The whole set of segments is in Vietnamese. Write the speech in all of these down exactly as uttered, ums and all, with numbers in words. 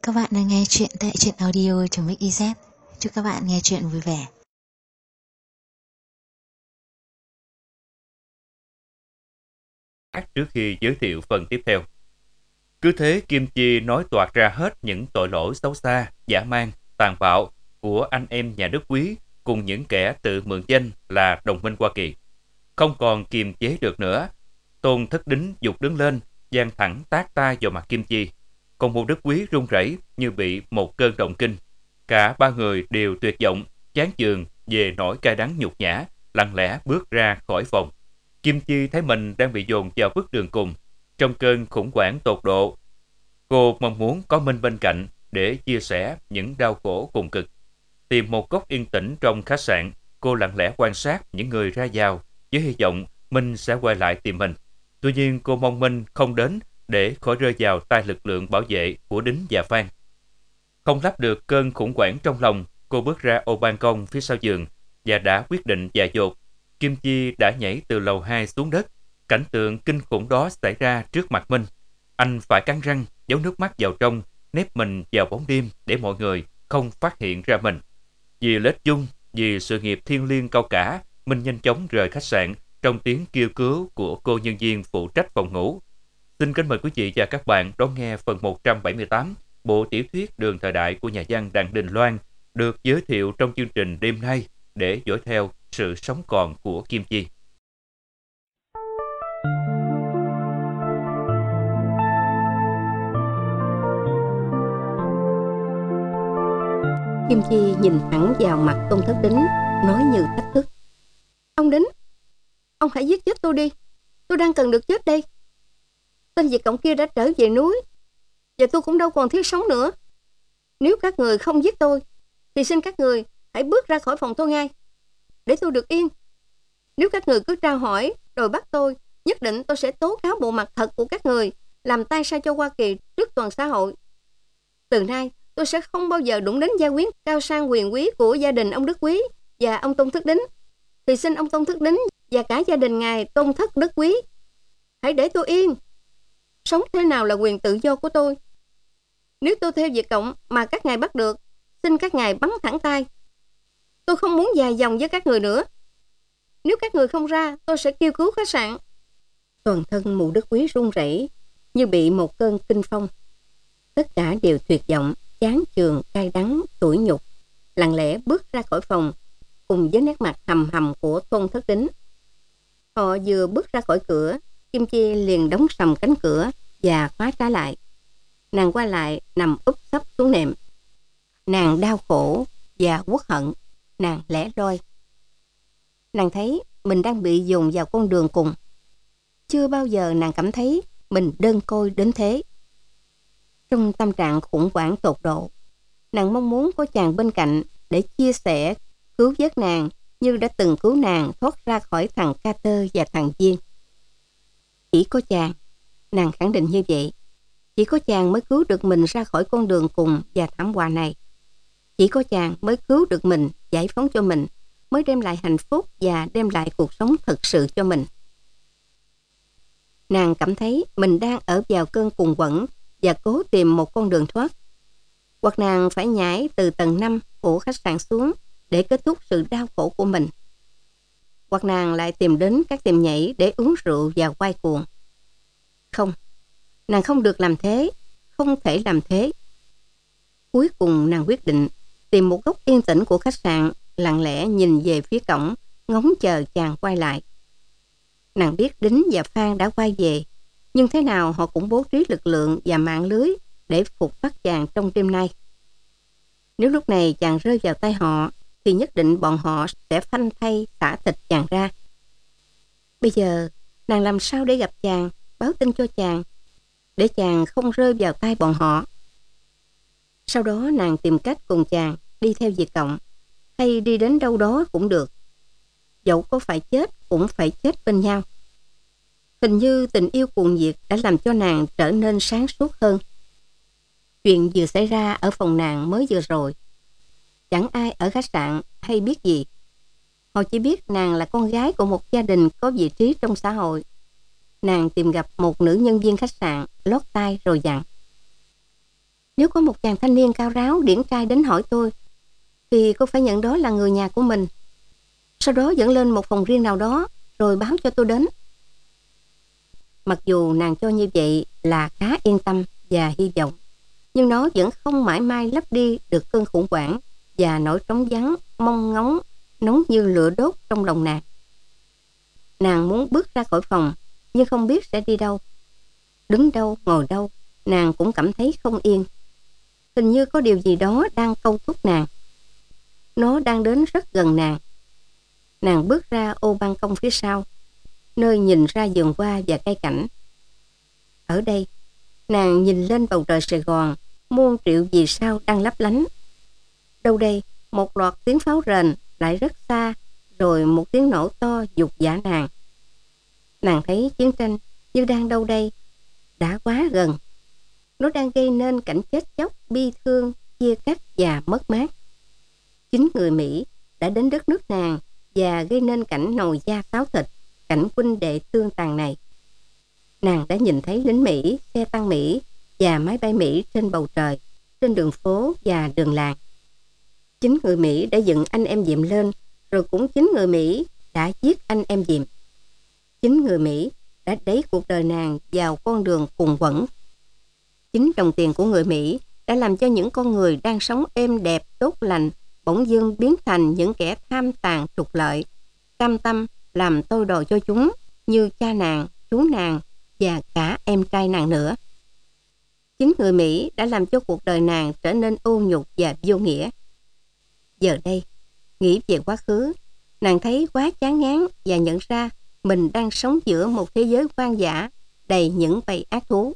Các bạn đang nghe chuyện tại truyện audio.mix.iz. Chúc các bạn nghe chuyện vui vẻ. Trước khi giới thiệu phần tiếp theo, cứ thế Kim Chi nói toạc ra hết những tội lỗi xấu xa, dã man, tàn bạo của anh em nhà nước Quý cùng những kẻ tự mượn danh là đồng minh Hoa Kỳ. Không còn kiềm chế được nữa, Tôn Thất Đính giục đứng lên, giang thẳng tát tay vào mặt Kim Chi. Còn Mộ Đức Quý run rẩy như bị một cơn động kinh. Cả ba người đều tuyệt vọng, chán chường về nỗi cay đắng nhục nhã, lặng lẽ bước ra khỏi phòng. Kim Chi thấy mình đang bị dồn vào bước đường cùng. Trong cơn khủng hoảng tột độ, cô mong muốn có Minh bên cạnh để chia sẻ những đau khổ cùng cực. Tìm một góc yên tĩnh trong khách sạn, cô lặng lẽ quan sát những người ra vào với hy vọng Minh sẽ quay lại tìm mình. Tuy nhiên cô mong Minh không đến để khỏi rơi vào tay lực lượng bảo vệ của Đính và Phan. Không lấp được cơn khủng hoảng trong lòng, cô bước ra ô ban công phía sau giường và đã quyết định dại dột. Kim Chi đã nhảy từ lầu hai xuống đất. Cảnh tượng kinh khủng đó xảy ra trước mặt Minh. Anh phải cắn răng, giấu nước mắt vào trong, nép mình vào bóng đêm để mọi người không phát hiện ra mình. Vì lợi ích chung, vì sự nghiệp thiêng liêng cao cả, Minh nhanh chóng rời khách sạn trong tiếng kêu cứu của cô nhân viên phụ trách phòng ngủ. Xin kính mời quý vị và các bạn đón nghe phần một trăm bảy mươi tám bộ tiểu thuyết Đường Thời Đại của nhà văn Đặng Đình Loan được giới thiệu trong chương trình đêm nay để dõi theo sự sống còn của Kim Chi. Kim Chi nhìn thẳng vào mặt Tôn Thất Đính, nói như thách thức. Ông Đính, ông hãy giết chết tôi đi. Tôi đang cần được chết đây. Tên Việt Cộng kia đã trở về núi, và tôi cũng đâu còn thiết sống nữa. Nếu các người không giết tôi, thì xin các người hãy bước ra khỏi phòng tôi ngay, để tôi được yên. Nếu các người cứ tra hỏi rồi bắt tôi, nhất định tôi sẽ tố cáo bộ mặt thật của các người làm tai sai cho Hoa Kỳ trước toàn xã hội. Từ nay tôi sẽ không bao giờ đụng đến gia quyến cao sang quyền quý của gia đình ông Đức Quý và ông Tôn Thất Đính. Thì xin ông Tôn Thất Đính và cả gia đình ngài Tôn Thất Đức Quý hãy để tôi yên. Sống thế nào là quyền tự do của tôi. Nếu tôi theo Việt Cộng mà các ngài bắt được, xin các ngài bắn thẳng tay. Tôi không muốn dài dòng với các người nữa. Nếu các người không ra, tôi sẽ kêu cứu khách sạn. Toàn thân Mộ Đức Quý run rẩy như bị một cơn kinh phong. Tất cả đều tuyệt vọng, chán chường, cay đắng, tủi nhục, lặng lẽ bước ra khỏi phòng cùng với nét mặt hầm hầm của Tôn Thất Đính. Họ vừa bước ra khỏi cửa, Kim Chi liền đóng sầm cánh cửa và khóa trái lại. Nàng qua lại nằm úp sấp xuống nệm. Nàng đau khổ và uất hận. Nàng lẻ loi. Nàng thấy mình đang bị dồn vào con đường cùng. Chưa bao giờ nàng cảm thấy mình đơn côi đến thế. Trong tâm trạng khủng hoảng tột độ, nàng mong muốn có chàng bên cạnh để chia sẻ, cứu vớt nàng như đã từng cứu nàng thoát ra khỏi thằng Carter và thằng Viên. Chỉ có chàng, nàng khẳng định như vậy, chỉ có chàng mới cứu được mình ra khỏi con đường cùng và thảm họa này. Chỉ có chàng mới cứu được mình, giải phóng cho mình, mới đem lại hạnh phúc và đem lại cuộc sống thực sự cho mình. Nàng cảm thấy mình đang ở vào cơn cùng quẫn và cố tìm một con đường thoát. Hoặc nàng phải nhảy từ tầng năm của khách sạn xuống để kết thúc sự đau khổ của mình. Hoặc nàng lại tìm đến các tiệm nhảy để uống rượu và quay cuồng. Không, nàng không được làm thế, không thể làm thế. Cuối cùng nàng quyết định tìm một góc yên tĩnh của khách sạn, lặng lẽ nhìn về phía cổng, ngóng chờ chàng quay lại. Nàng biết Đính và Phan đã quay về, nhưng thế nào họ cũng bố trí lực lượng và mạng lưới để phục bắt chàng trong đêm nay. Nếu lúc này chàng rơi vào tay họ, thì nhất định bọn họ sẽ phanh thay xả thịt chàng ra. Bây giờ, nàng làm sao để gặp chàng, báo tin cho chàng, để chàng không rơi vào tay bọn họ. Sau đó nàng tìm cách cùng chàng đi theo Việt Cộng, hay đi đến đâu đó cũng được. Dẫu có phải chết cũng phải chết bên nhau. Hình như tình yêu cuồng nhiệt đã làm cho nàng trở nên sáng suốt hơn. Chuyện vừa xảy ra ở phòng nàng mới vừa rồi, chẳng ai ở khách sạn hay biết gì. Họ chỉ biết nàng là con gái của một gia đình có vị trí trong xã hội. Nàng tìm gặp một nữ nhân viên khách sạn, lót tai rồi dặn. Nếu có một chàng thanh niên cao ráo điển trai đến hỏi tôi, thì cô phải nhận đó là người nhà của mình. Sau đó dẫn lên một phòng riêng nào đó, rồi báo cho tôi đến. Mặc dù nàng cho như vậy là khá yên tâm và hy vọng, nhưng nó vẫn không mãi may lấp đi được cơn khủng hoảng và nỗi trống vắng, mong ngóng, nóng như lửa đốt trong lòng nàng. Nàng muốn bước ra khỏi phòng, nhưng không biết sẽ đi đâu. Đứng đâu, ngồi đâu, nàng cũng cảm thấy không yên. Hình như có điều gì đó đang câu thúc nàng. Nó đang đến rất gần nàng. Nàng bước ra ô ban công phía sau, nơi nhìn ra vườn hoa và cây cảnh. Ở đây, nàng nhìn lên bầu trời Sài Gòn, muôn triệu vì sao đang lấp lánh. Đâu đây, một loạt tiếng pháo rền lại rất xa, rồi một tiếng nổ to giục dã nàng. Nàng thấy chiến tranh như đang đâu đây, đã quá gần. Nó đang gây nên cảnh chết chóc, bi thương, chia cắt và mất mát. Chính người Mỹ đã đến đất nước nàng và gây nên cảnh nồi da xáo thịt, cảnh huynh đệ tương tàn này. Nàng đã nhìn thấy lính Mỹ, xe tăng Mỹ và máy bay Mỹ trên bầu trời, trên đường phố và đường làng. Chính người Mỹ đã dựng anh em Diệm lên, rồi cũng chính người Mỹ đã giết anh em Diệm. Chính người Mỹ đã đẩy cuộc đời nàng vào con đường cùng quẫn. Chính đồng tiền của người Mỹ đã làm cho những con người đang sống êm đẹp, tốt lành, bỗng dưng biến thành những kẻ tham tàn trục lợi, cam tâm làm tôi đồ cho chúng như cha nàng, chú nàng và cả em trai nàng nữa. Chính người Mỹ đã làm cho cuộc đời nàng trở nên ô nhục và vô nghĩa. Giờ đây, nghĩ về quá khứ, nàng thấy quá chán ngán và nhận ra mình đang sống giữa một thế giới hoang dã đầy những bầy ác thú.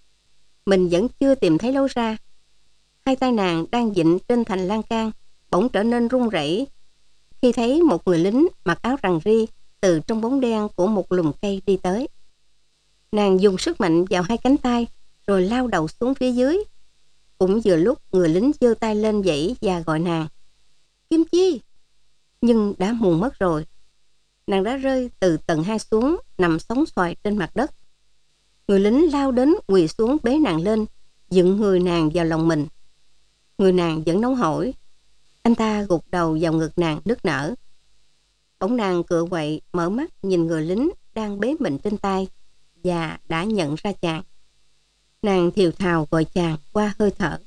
Mình vẫn chưa tìm thấy lối ra. Hai tay nàng đang vịn trên thành lan can bỗng trở nên run rẩy khi thấy một người lính mặc áo rằn ri từ trong bóng đen của một lùm cây đi tới. Nàng dùng sức mạnh vào hai cánh tay rồi lao đầu xuống phía dưới. Cũng vừa lúc người lính giơ tay lên vẫy và gọi nàng, Kim Chi. Nhưng đã muộn mất rồi. Nàng đã rơi từ tầng hai xuống, nằm sóng xoài trên mặt đất. Người lính lao đến quỳ xuống bế nàng lên, dựng người nàng vào lòng mình. Người nàng vẫn nóng hổi. Anh ta gục đầu vào ngực nàng nức nở. Bỗng nàng cựa quậy, mở mắt nhìn người lính đang bế mình trên tay và đã nhận ra chàng. Nàng thều thào gọi chàng qua hơi thở.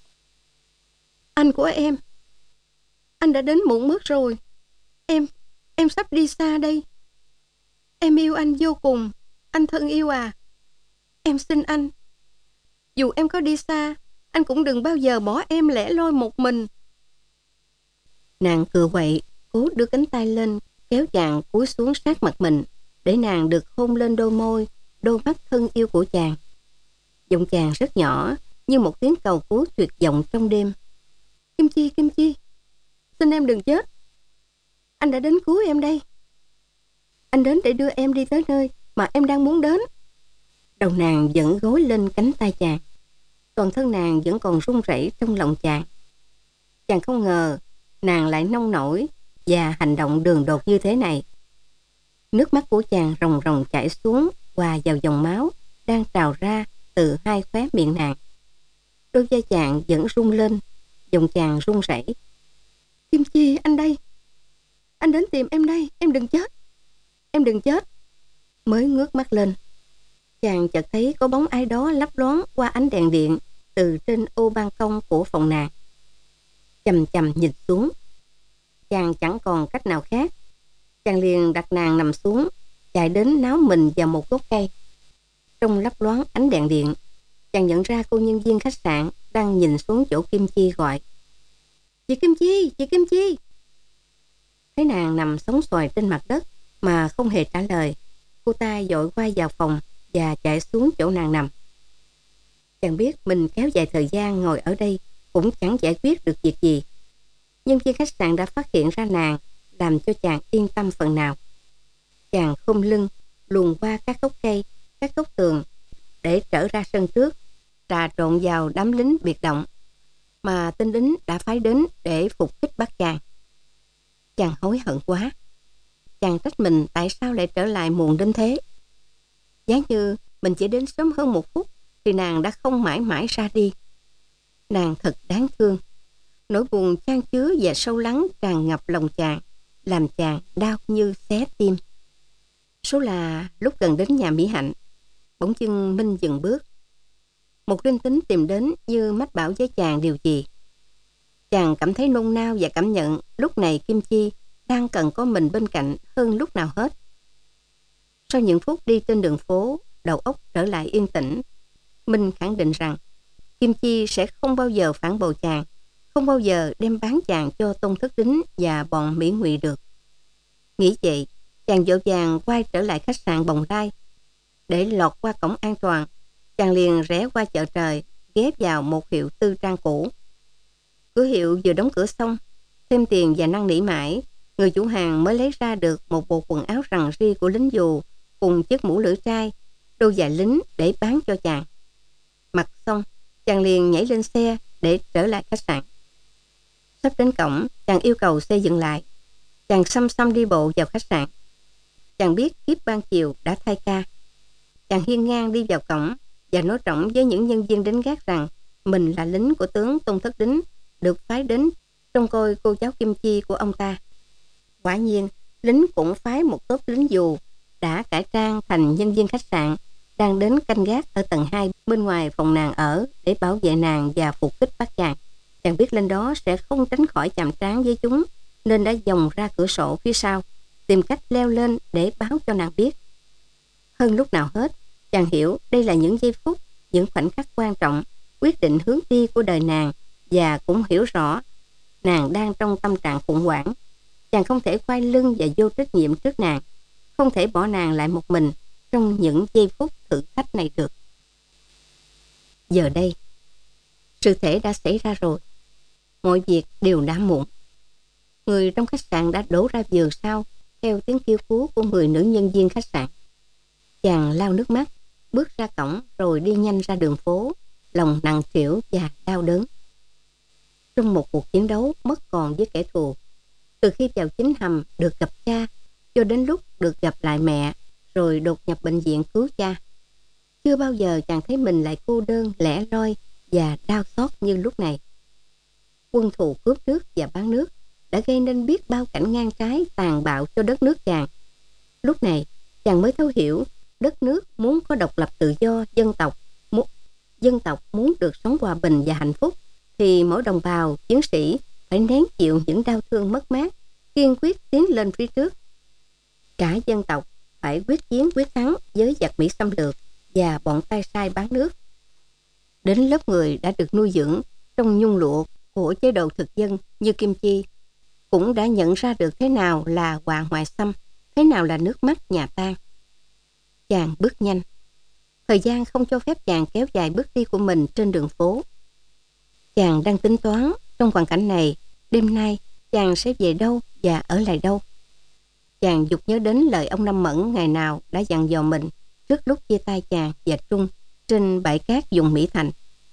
Anh của em, anh đã đến muộn mất rồi. Em, em sắp đi xa đây. Em yêu anh vô cùng, anh thân yêu à. Em xin anh, dù em có đi xa, anh cũng đừng bao giờ bỏ em lẻ loi một mình. Nàng cựa quậy, cố đưa cánh tay lên, kéo chàng cúi xuống sát mặt mình, để nàng được hôn lên đôi môi, đôi mắt thân yêu của chàng. Giọng chàng rất nhỏ, như một tiếng cầu cứu tuyệt vọng trong đêm. Kim Chi, Kim Chi, xin em đừng chết. Anh đã đến cứu em đây. Anh đến để đưa em đi tới nơi mà em đang muốn đến. Đầu nàng vẫn gối lên cánh tay chàng. Toàn thân nàng vẫn còn run rẩy trong lòng chàng. Chàng không ngờ nàng lại nông nổi và hành động đường đột như thế này. Nước mắt của chàng ròng ròng chảy xuống, hòa vào dòng máu đang trào ra từ hai khóe miệng nàng. Đôi vai chàng vẫn rung lên, giọng chàng run rẩy. Kim Chi, anh đây. Anh đến tìm em đây, em đừng chết. Em đừng chết. Mới ngước mắt lên, chàng chợt thấy có bóng ai đó lấp loáng qua ánh đèn điện từ trên ô ban công của phòng nàng. Chầm chầm nhìn xuống, chàng chẳng còn cách nào khác. Chàng liền đặt nàng nằm xuống, chạy đến náo mình vào một gốc cây. Trong lấp loáng ánh đèn điện, chàng nhận ra cô nhân viên khách sạn đang nhìn xuống chỗ Kim Chi gọi. Chị Kim Chi, chị Kim Chi. Thấy nàng nằm sóng xoài trên mặt đất mà không hề trả lời, cô ta vội quay vào phòng và chạy xuống chỗ nàng nằm. Chàng biết mình kéo dài thời gian ngồi ở đây cũng chẳng giải quyết được việc gì. Nhân viên khách sạn đã phát hiện ra nàng, làm cho chàng yên tâm phần nào. Chàng khom lưng luồn qua các gốc cây, các gốc tường để trở ra sân trước, trà trộn vào đám lính biệt động mà tên lính đã phái đến để phục kích bắt chàng. Chàng hối hận quá. Chàng trách mình tại sao lại trở lại muộn đến thế. Giá như mình chỉ đến sớm hơn một phút thì nàng đã không mãi mãi ra đi. Nàng thật đáng thương. Nỗi buồn chan chứa và sâu lắng tràn ngập lòng chàng, làm chàng đau như xé tim. Số là lúc gần đến nhà Mỹ Hạnh, bỗng dưng Minh dừng bước. Một linh tính tìm đến như mách bảo với chàng điều gì. Chàng cảm thấy nôn nao và cảm nhận lúc này Kim Chi đang cần có mình bên cạnh hơn lúc nào hết. Sau những phút đi trên đường phố, đầu óc trở lại yên tĩnh, Minh khẳng định rằng Kim Chi sẽ không bao giờ phản bội chàng, không bao giờ đem bán chàng cho Tôn Thất Đính và bọn Mỹ Ngụy được. Nghĩ vậy, chàng vội vàng quay trở lại khách sạn Bồng Lai. Để lọt qua cổng an toàn, chàng liền rẽ qua chợ trời, ghé vào một hiệu tư trang cũ. Cửa hiệu vừa đóng cửa xong, thêm tiền và năn nỉ mãi, người chủ hàng mới lấy ra được một bộ quần áo rằn ri của lính dù cùng chiếc mũ lưỡi trai, đôi giày lính để bán cho chàng. Mặc xong, chàng liền nhảy lên xe để trở lại khách sạn. Sắp đến cổng, chàng yêu cầu xe dừng lại. Chàng xăm xăm đi bộ vào khách sạn. Chàng biết kiếp ban chiều đã thay ca. Chàng hiên ngang đi vào cổng và nói rộng với những nhân viên đến gác rằng mình là lính của tướng Tôn Thất Đính, được phái đến trông coi cô cháu Kim Chi của ông ta. Quả nhiên, lính cũng phái một tốp lính dù đã cải trang thành nhân viên khách sạn, đang đến canh gác ở tầng hai bên ngoài phòng nàng ở để bảo vệ nàng và phục kích bắt chàng. Chàng biết lên đó sẽ không tránh khỏi chạm trán với chúng, nên đã dòng ra cửa sổ phía sau, tìm cách leo lên để báo cho nàng biết. Hơn lúc nào hết, chàng hiểu đây là những giây phút, những khoảnh khắc quan trọng, quyết định hướng đi của đời nàng, và cũng hiểu rõ nàng đang trong tâm trạng khủng hoảng. Chàng không thể quay lưng và vô trách nhiệm trước nàng, không thể bỏ nàng lại một mình trong những giây phút thử thách này được. Giờ đây, sự thể đã xảy ra rồi. Mọi việc đều đã muộn. Người trong khách sạn đã đổ ra giường sau theo tiếng kêu cứu của người nữ nhân viên khách sạn. Chàng lau nước mắt, bước ra cổng rồi đi nhanh ra đường phố, lòng nặng trĩu và đau đớn. Trong một cuộc chiến đấu mất còn với kẻ thù, từ khi vào chính hầm được gặp cha cho đến lúc được gặp lại mẹ rồi đột nhập bệnh viện cứu cha, chưa bao giờ chàng thấy mình lại cô đơn, lẻ loi và đau xót như lúc này. Quân thù cướp nước và bán nước đã gây nên biết bao cảnh ngang trái tàn bạo cho đất nước chàng. Lúc này chàng mới thấu hiểu đất nước muốn có độc lập tự do, dân tộc muốn, dân tộc muốn được sống hòa bình và hạnh phúc, thì mỗi đồng bào, chiến sĩ phải nén chịu những đau thương mất mát, kiên quyết tiến lên phía trước. Cả dân tộc phải quyết chiến quyết thắng với giặc Mỹ xâm lược và bọn tay sai bán nước. Đến lớp người đã được nuôi dưỡng trong nhung lụa của chế độ thực dân như Kim Chi cũng đã nhận ra được thế nào là họa ngoại xâm, thế nào là nước mắt nhà tan. Chàng bước nhanh. Thời gian không cho phép chàng kéo dài bước đi của mình trên đường phố. Chàng đang tính toán trong hoàn cảnh này, đêm nay chàng sẽ về đâu và ở lại đâu. Chàng dục nhớ đến lời ông Năm Mẫn ngày nào đã dặn dò mình trước lúc chia tay chàng và Trung trên bãi cát vùng Mỹ Thành.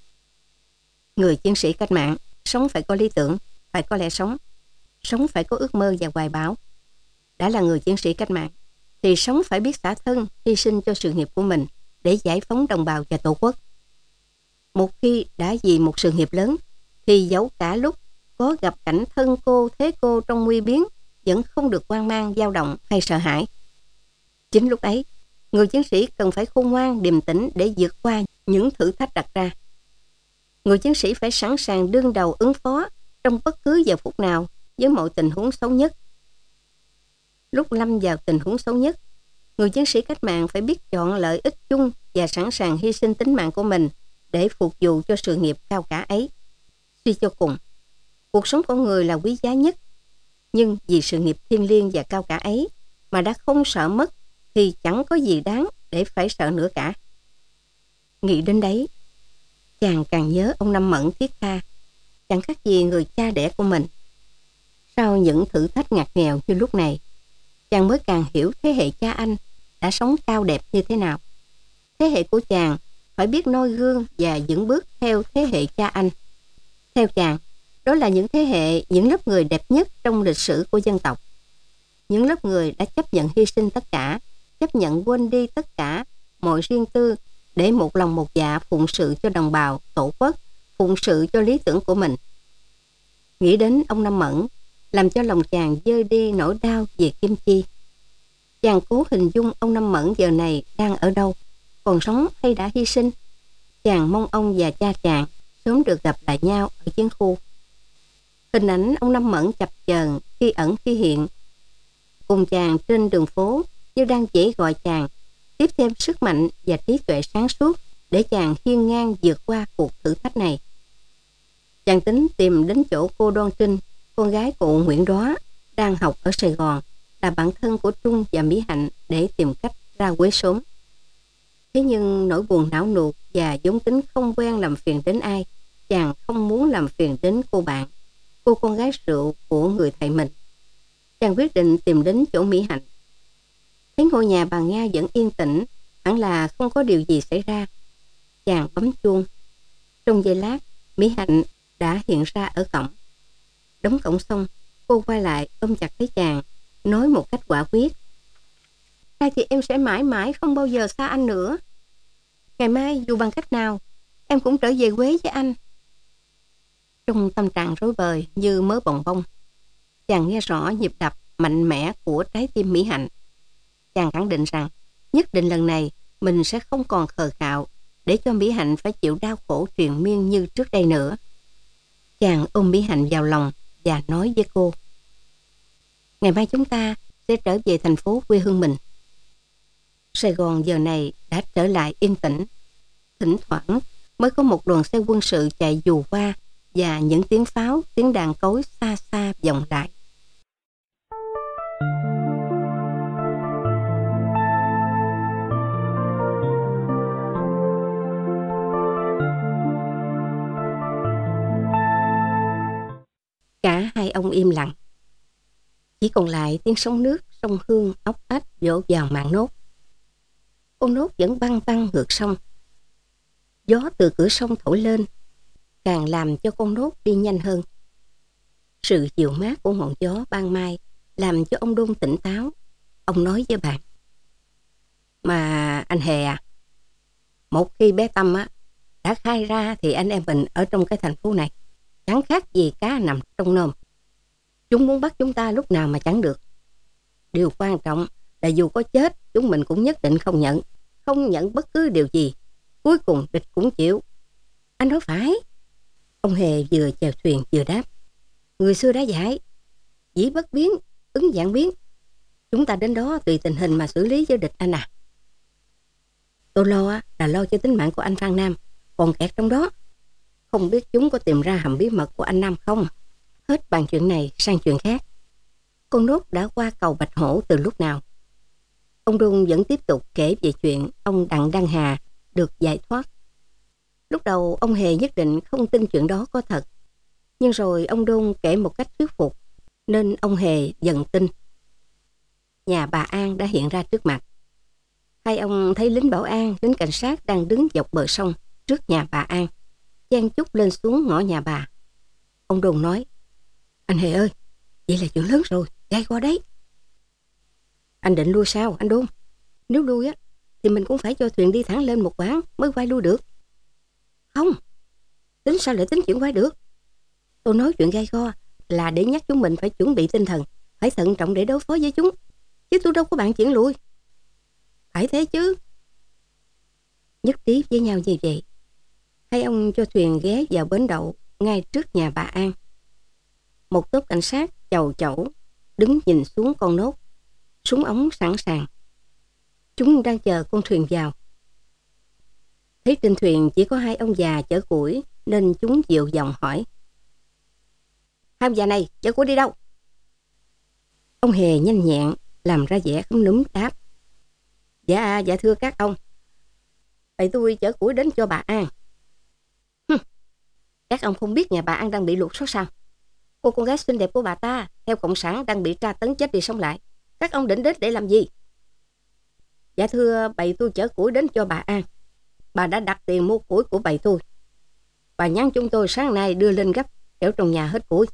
Người chiến sĩ cách mạng, sống phải có lý tưởng, phải có lẽ sống. Sống phải có ước mơ và hoài bão. Đã là người chiến sĩ cách mạng, thì sống phải biết xả thân, hy sinh cho sự nghiệp của mình để giải phóng đồng bào và tổ quốc. Một khi đã vì một sự nghiệp lớn, thì dẫu cả lúc có gặp cảnh thân cô, thế cô trong nguy biến, vẫn không được hoang mang, dao động hay sợ hãi. Chính lúc ấy, người chiến sĩ cần phải khôn ngoan, điềm tĩnh để vượt qua những thử thách đặt ra. Người chiến sĩ phải sẵn sàng đương đầu ứng phó trong bất cứ giờ phút nào với mọi tình huống xấu nhất. Lúc lâm vào tình huống xấu nhất, người chiến sĩ cách mạng phải biết chọn lợi ích chung và sẵn sàng hy sinh tính mạng của mình để phục vụ cho sự nghiệp cao cả ấy. Suy cho cùng, cuộc sống con người là quý giá nhất, nhưng vì sự nghiệp thiêng liêng và cao cả ấy mà đã không sợ mất thì chẳng có gì đáng để phải sợ nữa cả. Nghĩ đến đấy, chàng càng nhớ ông Năm Mẫn thiết tha, chẳng khác gì người cha đẻ của mình. Sau những thử thách ngặt nghèo như lúc này, chàng mới càng hiểu thế hệ cha anh đã sống cao đẹp như thế nào. Thế hệ của chàng phải biết noi gương và vững bước theo thế hệ cha anh. Theo chàng, đó là những thế hệ, những lớp người đẹp nhất trong lịch sử của dân tộc. Những lớp người đã chấp nhận hy sinh tất cả, chấp nhận quên đi tất cả mọi riêng tư để một lòng một dạ phụng sự cho đồng bào, tổ quốc phụng sự cho lý tưởng của mình. Nghĩ đến ông Năm Mẫn, làm cho lòng chàng dơi đi nỗi đau về Kim Chi. Chàng cố hình dung ông Năm Mẫn giờ này đang ở đâu, còn sống hay đã hy sinh. Chàng mong ông và cha chàng sớm được gặp lại nhau ở chiến khu. Hình ảnh ông Năm Mẫn chập chờn khi ẩn khi hiện, cùng chàng trên đường phố như đang chỉ gọi chàng, tiếp thêm sức mạnh và trí tuệ sáng suốt để chàng hiên ngang vượt qua cuộc thử thách này. Chàng tính tìm đến chỗ cô Đoan Trinh, con gái cụ Nguyễn Đóa, đang học ở Sài Gòn, là bạn thân của Trung và Mỹ Hạnh, để tìm cách ra quế sớm. Thế nhưng nỗi buồn não nuột và vốn tính không quen làm phiền đến ai, chàng không muốn làm phiền đến cô bạn, cô con gái rượu của người thầy mình. Chàng quyết định tìm đến chỗ Mỹ Hạnh. Thấy ngôi nhà bà Nga vẫn yên tĩnh, hẳn là không có điều gì xảy ra. Chàng bấm chuông. Trong giây lát, Mỹ Hạnh đã hiện ra ở cổng. Đóng cổng xong, cô quay lại ôm chặt lấy chàng, nói một cách quả quyết: "Nay thì em sẽ mãi mãi không bao giờ xa anh nữa. Ngày mai dù bằng cách nào, em cũng trở về Quế với anh." Trong tâm trạng rối bời như mớ bồng bông, chàng nghe rõ nhịp đập mạnh mẽ của trái tim Mỹ Hạnh. Chàng khẳng định rằng nhất định lần này mình sẽ không còn khờ khạo để cho Mỹ Hạnh phải chịu đau khổ triền miên như trước đây nữa. Chàng ôm Mỹ Hạnh vào lòng và nói với cô: "Ngày mai chúng ta sẽ trở về thành phố quê hương mình." Sài Gòn giờ này đã trở lại yên tĩnh. Thỉnh thoảng mới có một đoàn xe quân sự chạy dù qua và những tiếng pháo, tiếng đàn cối xa xa vọng lại. Cả hai ông im lặng. Chỉ còn lại tiếng sóng nước, sông Hương ốc ách vỗ vào mạn nốt. Con nốt vẫn băng băng ngược sông. Gió từ cửa sông thổi lên, càng làm cho con nốt đi nhanh hơn. Sự dịu mát của ngọn gió ban mai làm cho ông Đôn tỉnh táo. Ông nói với bạn: "Mà anh Hề à, một khi bé Tâm á đã khai ra thì anh em mình ở trong cái thành phố này chẳng khác gì cá nằm trong nôm. Chúng muốn bắt chúng ta lúc nào mà chẳng được. Điều quan trọng là dù có chết, chúng mình cũng nhất định không nhận. Không nhận bất cứ điều gì. Cuối cùng địch cũng chịu. Anh nói phải." Ông Hề vừa chèo thuyền vừa đáp: "Người xưa đã dạy, dĩ bất biến, ứng vạn biến. Chúng ta đến đó tùy tình hình mà xử lý với địch anh à. Tôi lo là lo cho tính mạng của anh Phan Nam còn kẹt trong đó. Không biết chúng có tìm ra hầm bí mật của anh Nam không?" Hết bàn chuyện này sang chuyện khác. Con nốt đã qua cầu Bạch Hổ từ lúc nào? Ông Đôn vẫn tiếp tục kể về chuyện ông Đặng Đăng Hà được giải thoát. Lúc đầu ông Hề nhất định không tin chuyện đó có thật. Nhưng rồi ông Đôn kể một cách thuyết phục, nên ông Hề dần tin. Nhà bà An đã hiện ra trước mặt. Hai ông thấy lính bảo an, lính cảnh sát đang đứng dọc bờ sông trước nhà bà An, chen chúc lên xuống ngõ nhà bà. Ông Đôn nói: "Anh Hề ơi, vậy là chuyện lớn rồi, gai qua đấy." "Anh định lui sao anh Đôn? Nếu lui á thì mình cũng phải cho thuyền đi thẳng lên một quãng mới quay lui được." "Không, tính sao lại tính chuyện quay được? Tôi nói chuyện gai go là để nhắc chúng mình phải chuẩn bị tinh thần, phải thận trọng để đối phó với chúng, chứ tôi đâu có bạn chuyện lui." "Phải thế chứ." Nhất trí với nhau như vậy, hai ông cho thuyền ghé vào bến đậu ngay trước nhà bà An. Một tốp cảnh sát chầu chẩu đứng nhìn xuống con nốt, súng ống sẵn sàng. Chúng đang chờ con thuyền vào. Thấy trên thuyền chỉ có hai ông già chở củi nên chúng dịu giọng hỏi: "Hai ông già này chở củi đi đâu?" Ông Hề nhanh nhẹn làm ra vẻ khúm núm đáp: Dạ, dạ thưa các ông, vậy tôi chở củi đến cho bà An." "Hừm, các ông không biết nhà bà An đang bị lụt sốt sao? Cô con gái xinh đẹp của bà ta theo cộng sản đang bị tra tấn chết đi sống lại. Các ông định đến để làm gì?" "Dạ thưa, bầy tôi chở củi đến cho bà An. Bà đã đặt tiền mua củi của bầy tôi. Bà nhắn chúng tôi sáng nay đưa lên gấp, kẻo trong nhà hết củi."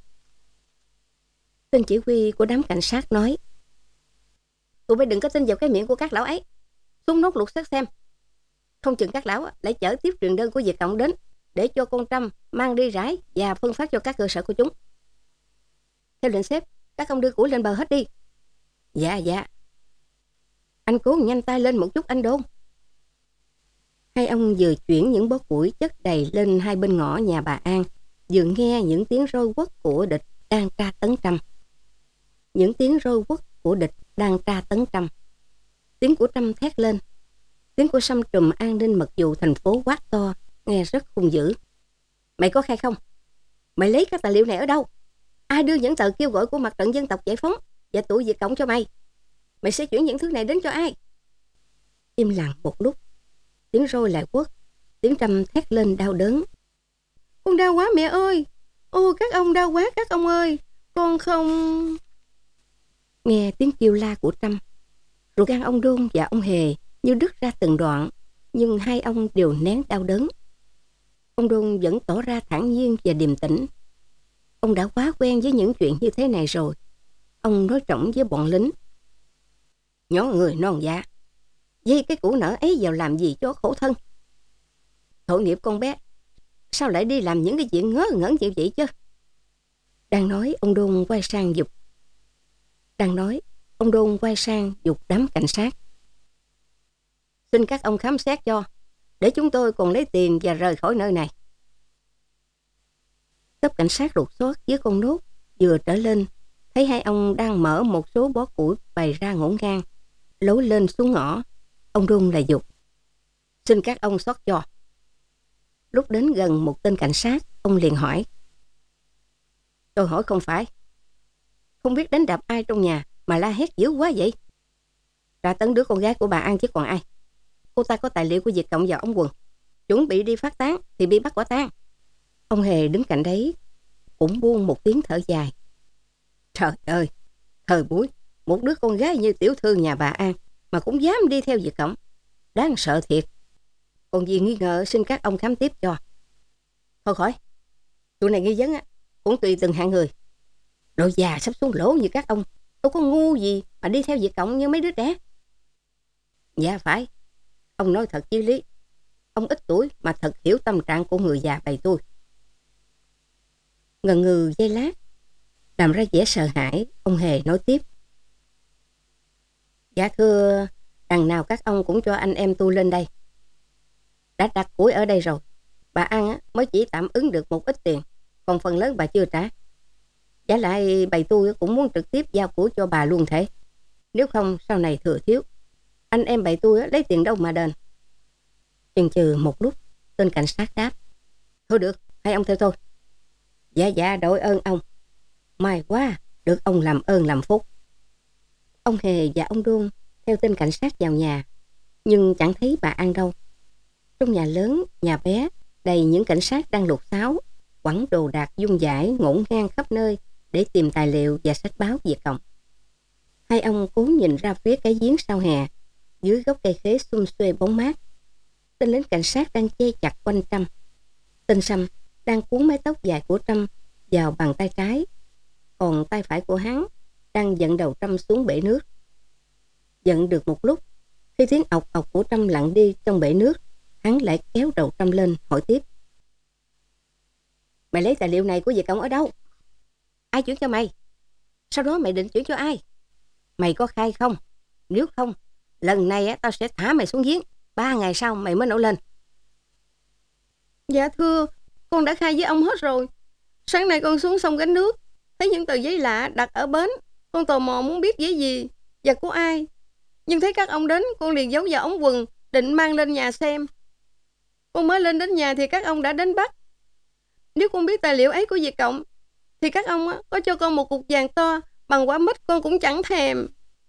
Tên chỉ huy của đám cảnh sát nói: "Tụi bay đừng có tin vào cái miệng của các lão ấy. Xuống nốt lục xét xem. Không chừng các lão lại chở tiếp truyền đơn của Việt Cộng đến, để cho con Trâm mang đi rải và phân phát cho các cơ sở của chúng. Theo lệnh sếp, các ông đưa củi lên bờ hết đi. Dạ, dạ. Anh cố nhanh tay lên một chút anh Đôn. Hai ông vừa chuyển những bó củi chất đầy lên hai bên ngõ nhà bà An, vừa nghe những tiếng roi quất của địch đang tra tấn Trâm. Những tiếng roi quất của địch đang tra tấn Trâm. Tiếng của Trâm thét lên. Tiếng của xăm trùm an ninh mật vụ thành phố quát to, nghe rất hung dữ. Mày có khai không? Mày lấy các tài liệu này ở đâu? Ai đưa những tờ kêu gọi của Mặt trận Dân tộc Giải phóng và tụi Việt Cộng cho mày? Mày sẽ chuyển những thứ này đến cho ai? Im lặng một lúc. Tiếng roi lại quất. Tiếng Trâm thét lên đau đớn. Con đau quá mẹ ơi. Ô các ông đau quá các ông ơi. Con không... Nghe tiếng kêu la của Trâm, ruột gan ông Đôn và ông Hề như đứt ra từng đoạn, nhưng hai ông đều nén đau đớn. Ông Đôn vẫn tỏ ra thản nhiên và điềm tĩnh. Ông đã quá quen với những chuyện như thế này rồi. Ông nói trọng với bọn lính. Nhỏ người non dạ, dây cái củ nở ấy vào làm gì cho khổ thân? Tội nghiệp con bé, sao lại đi làm những cái chuyện ngớ ngẩn như vậy chứ? Đang nói, ông Đôn quay sang giục. Đang nói, ông Đôn quay sang giục đám cảnh sát. Xin các ông khám xét cho, để chúng tôi còn lấy tiền và rời khỏi nơi này. Cấp cảnh sát lục soát với con nốt vừa trở lên, thấy hai ông đang mở một số bó củi bày ra ngổn ngang, lối lên xuống ngõ. Ông Đôn lại giục. Xin các ông xót cho. Lúc đến gần một tên cảnh sát, ông liền hỏi. Tôi hỏi không phải. Không biết đánh đập ai trong nhà mà la hét dữ quá vậy? Tra tấn đứa con gái của bà An chứ còn ai. Cô ta có tài liệu của Việt Cộng vào ống quần, chuẩn bị đi phát tán thì bị bắt quả tang. Ông Hề đứng cạnh đấy cũng buông một tiếng thở dài. Trời ơi, thời buổi, một đứa con gái như tiểu thư nhà bà An mà cũng dám đi theo Việt Cộng, đáng sợ thiệt. Còn gì nghi ngờ xin các ông khám tiếp cho. Thôi khỏi, tụi này nghi vấn á cũng tùy từng hạng người. Đồ già sắp xuống lỗ như các ông đâu có ngu gì mà đi theo Việt Cộng như mấy đứa trẻ. Dạ phải, ông nói thật chí lý. Ông ít tuổi mà thật hiểu tâm trạng của người già bầy tôi. Ngần ngừ giây lát, làm ra vẻ sợ hãi, ông Hề nói tiếp. Dạ thưa, đằng nào các ông cũng cho anh em tôi lên đây. Đã đặt củi ở đây rồi, bà An á, mới chỉ tạm ứng được một ít tiền, còn phần lớn bà chưa trả. Giả lại bầy tôi cũng muốn trực tiếp giao củi cho bà luôn thế. Nếu không sau này thừa thiếu, anh em bầy tôi lấy tiền đâu mà đền. Chần chừ một lúc, tên cảnh sát đáp. Thôi được, hai ông theo tôi. Dạ dạ đội ơn ông. May quá, được ông làm ơn làm phúc. Ông Hề và ông Đôn theo tên cảnh sát vào nhà, nhưng chẳng thấy bà An đâu. Trong nhà lớn, nhà bé, đầy những cảnh sát đang lục xáo, quẳng đồ đạc dung dãi ngổn ngang khắp nơi để tìm tài liệu và sách báo Việt Cộng. Hai ông cố nhìn ra phía cái giếng sau hè, dưới gốc cây khế xum xuê bóng mát. Tên lính cảnh sát đang che chặt quanh Trâm. Tên Sâm đang cuốn mái tóc dài của Trâm vào bàn tay trái, còn tay phải của hắn đang dẫn đầu Trâm xuống bể nước. Dẫn được một lúc, khi tiếng ọc ọc của Trâm lặn đi trong bể nước, hắn lại kéo đầu Trâm lên hỏi tiếp. Mày lấy tài liệu này của Việt Cộng ở đâu? Ai chuyển cho mày? Sau đó mày định chuyển cho ai? Mày có khai không? Nếu không, lần này á, tao sẽ thả mày xuống giếng. Ba ngày sau mày mới nổi lên. Dạ thưa, con đã khai với ông hết rồi. Sáng nay con xuống sông gánh nước, thấy những tờ giấy lạ đặt ở bến. Con tò mò muốn biết giấy gì và của ai. Nhưng thấy các ông đến, con liền giấu vào ống quần, định mang lên nhà xem. Con mới lên đến nhà thì các ông đã đến bắt. Nếu con biết tài liệu ấy của Việt Cộng, thì các ông á, có cho con một cục vàng to bằng quả mít con cũng chẳng thèm.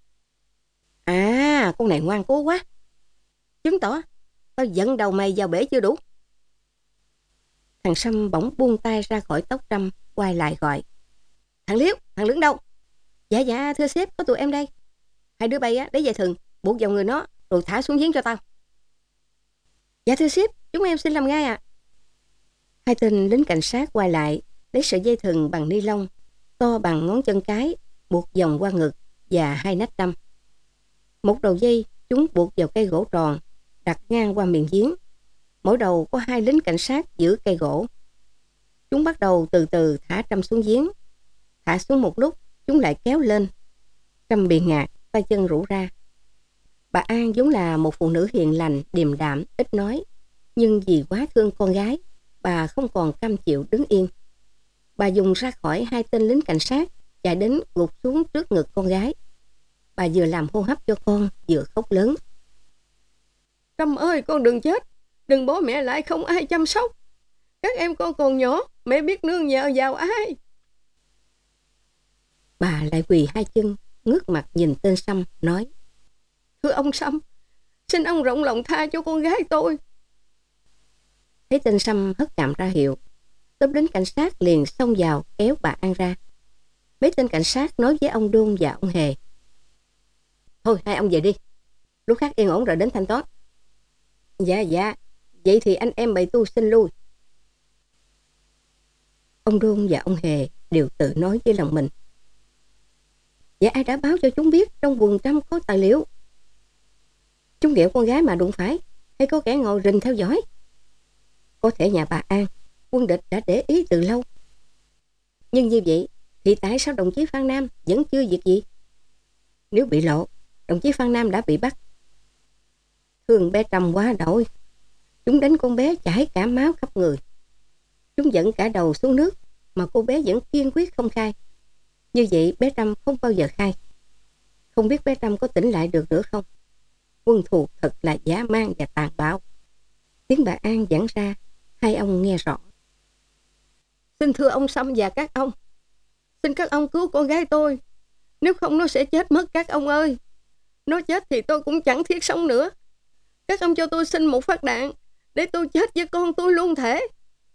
À, con này ngoan cố quá. Chứng tỏ tao dẫn đầu mày vào bể chưa đủ. Thằng Sâm bỗng buông tay ra khỏi tóc Trâm, quay lại gọi. Thằng Liếu, thằng Lưỡng đâu? Dạ dạ thưa sếp, có tụi em đây. Hai đứa bay á, lấy dây thừng buộc vào người nó rồi thả xuống giếng cho tao. Dạ thưa sếp, chúng em xin làm ngay ạ. À. Hai tên lính cảnh sát quay lại, lấy sợi dây thừng bằng ni lông to bằng ngón chân cái, buộc vòng qua ngực và hai nách Trâm. Một đầu dây chúng buộc vào cây gỗ tròn đặt ngang qua miệng giếng. Mỗi đầu có hai lính cảnh sát giữ cây gỗ. Chúng bắt đầu từ từ thả Trâm xuống giếng. Thả xuống một lúc, chúng lại kéo lên. Trâm bị ngạt, tay chân rũ ra. Bà An vốn là một phụ nữ hiền lành, điềm đạm, ít nói. Nhưng vì quá thương con gái, bà không còn cam chịu đứng yên. Bà dùng ra khỏi hai tên lính cảnh sát, chạy đến gục xuống trước ngực con gái. Bà vừa làm hô hấp cho con, vừa khóc lớn. Trâm ơi, con đừng chết. Đừng bố mẹ lại không ai chăm sóc. Các em con còn nhỏ, mẹ biết nương nhờ vào ai. Bà lại quỳ hai chân, ngước mặt nhìn tên Sâm, nói. Thưa ông Sâm, xin ông rộng lòng tha cho con gái tôi. Thấy tên Sâm hất cằm ra hiệu, tốp lính cảnh sát liền xông vào kéo bà An ra. Mấy tên cảnh sát nói với ông Đôn và ông Hề. Thôi hai ông về đi, lúc khác yên ổn rồi đến thanh toán. Dạ dạ, vậy thì anh em bày tu xin lui. Ông Đôn và ông Hề đều tự nói với lòng mình. Vậy ai đã báo cho chúng biết trong quần Trâm có tài liệu? Chúng ghẹo con gái mà đụng phải, hay có kẻ ngồi rình theo dõi? Có thể nhà bà An, quân địch đã để ý từ lâu. Nhưng như vậy thì tại sao đồng chí Phan Nam vẫn chưa việc gì? Nếu bị lộ, đồng chí Phan Nam đã bị bắt. Thương bé Trâm quá đổi. Chúng đánh con bé chảy cả máu khắp người. Chúng dẫn cả đầu xuống nước mà cô bé vẫn kiên quyết không khai. Như vậy bé Trâm không bao giờ khai. Không biết bé Trâm có tỉnh lại được nữa không? Quân thù thật là dã man và tàn bạo. Tiếng bà An giảng ra, hai ông nghe rõ. Xin thưa ông Sâm và các ông, xin các ông cứu con gái tôi. Nếu không nó sẽ chết mất các ông ơi. Nó chết thì tôi cũng chẳng thiết sống nữa. Các ông cho tôi xin một phát đạn để tôi chết với con tôi luôn thể.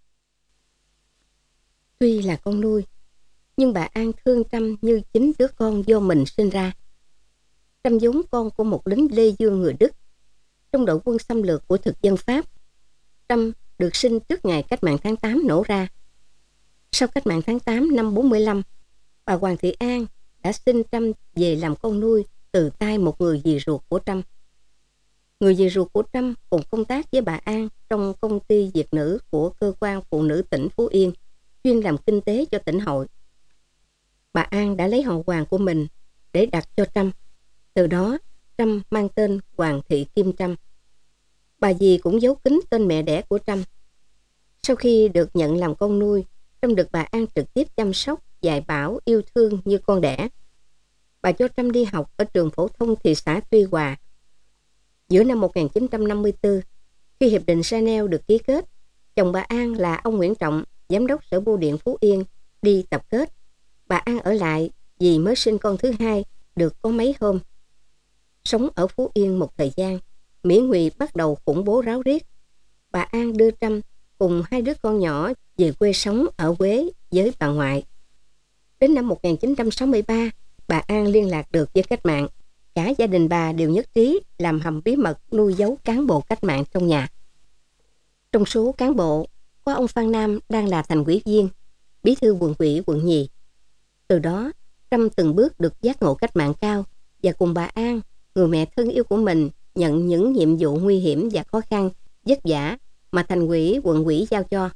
Tuy là con nuôi, nhưng bà An thương Trâm như chính đứa con do mình sinh ra. Trâm vốn con của một lính Lê Dương người Đức trong đội quân xâm lược của thực dân Pháp. Trâm được sinh trước ngày cách mạng tháng tám nổ ra. Sau cách mạng tháng tám năm bốn mươi lăm, bà Hoàng Thị An đã xin Trâm về làm con nuôi từ tay một người dì ruột của Trâm. Người dì ruột của Trâm cùng công tác với bà An trong công ty Việt Nữ của cơ quan phụ nữ tỉnh Phú Yên, chuyên làm kinh tế cho tỉnh hội. Bà An đã lấy họ Hoàng của mình để đặt cho Trâm. Từ đó, Trâm mang tên Hoàng Thị Kim Trâm. Bà dì cũng giấu kín tên mẹ đẻ của Trâm. Sau khi được nhận làm con nuôi, Trâm được bà An trực tiếp chăm sóc, dạy bảo, yêu thương như con đẻ. Bà cho Trâm đi học ở trường phổ thông thị xã Tuy Hòa. Giữa năm một nghìn chín trăm năm mươi tư, khi Hiệp định Geneva được ký kết, chồng bà An là ông Nguyễn Trọng, giám đốc Sở Bưu điện Phú Yên, đi tập kết. Bà An ở lại vì mới sinh con thứ hai được có mấy hôm. Sống ở Phú Yên một thời gian, Mỹ Ngụy bắt đầu khủng bố ráo riết. Bà An đưa Trâm cùng hai đứa con nhỏ về quê sống ở Huế với bà ngoại. Đến năm một nghìn chín trăm sáu mươi ba, bà An liên lạc được với cách mạng. Cả gia đình bà đều nhất trí làm hầm bí mật nuôi giấu cán bộ cách mạng trong nhà. Trong số cán bộ, có ông Phan Nam đang là thành ủy viên, bí thư quận ủy quận nhì. Từ đó, Trâm từng bước được giác ngộ cách mạng cao và cùng bà An, người mẹ thân yêu của mình, nhận những nhiệm vụ nguy hiểm và khó khăn, vất vả mà thành ủy quận ủy giao cho.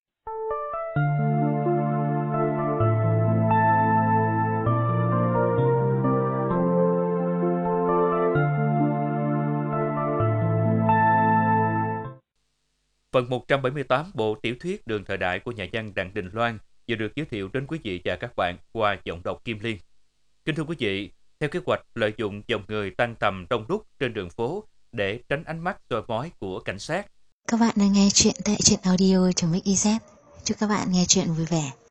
Phần một trăm bảy mươi tám bộ tiểu thuyết Đường thời đại của nhà văn Đặng Đình Loan vừa được giới thiệu đến quý vị và các bạn qua giọng đọc Kim Liên. Kính thưa quý vị, theo kế hoạch lợi dụng dòng người tăng tầm đông đúc trên đường phố để tránh ánh mắt soi mói của cảnh sát. Các bạn đang nghe chuyện tại truyện audio chấm ích i zét. Chúc các bạn nghe chuyện vui vẻ.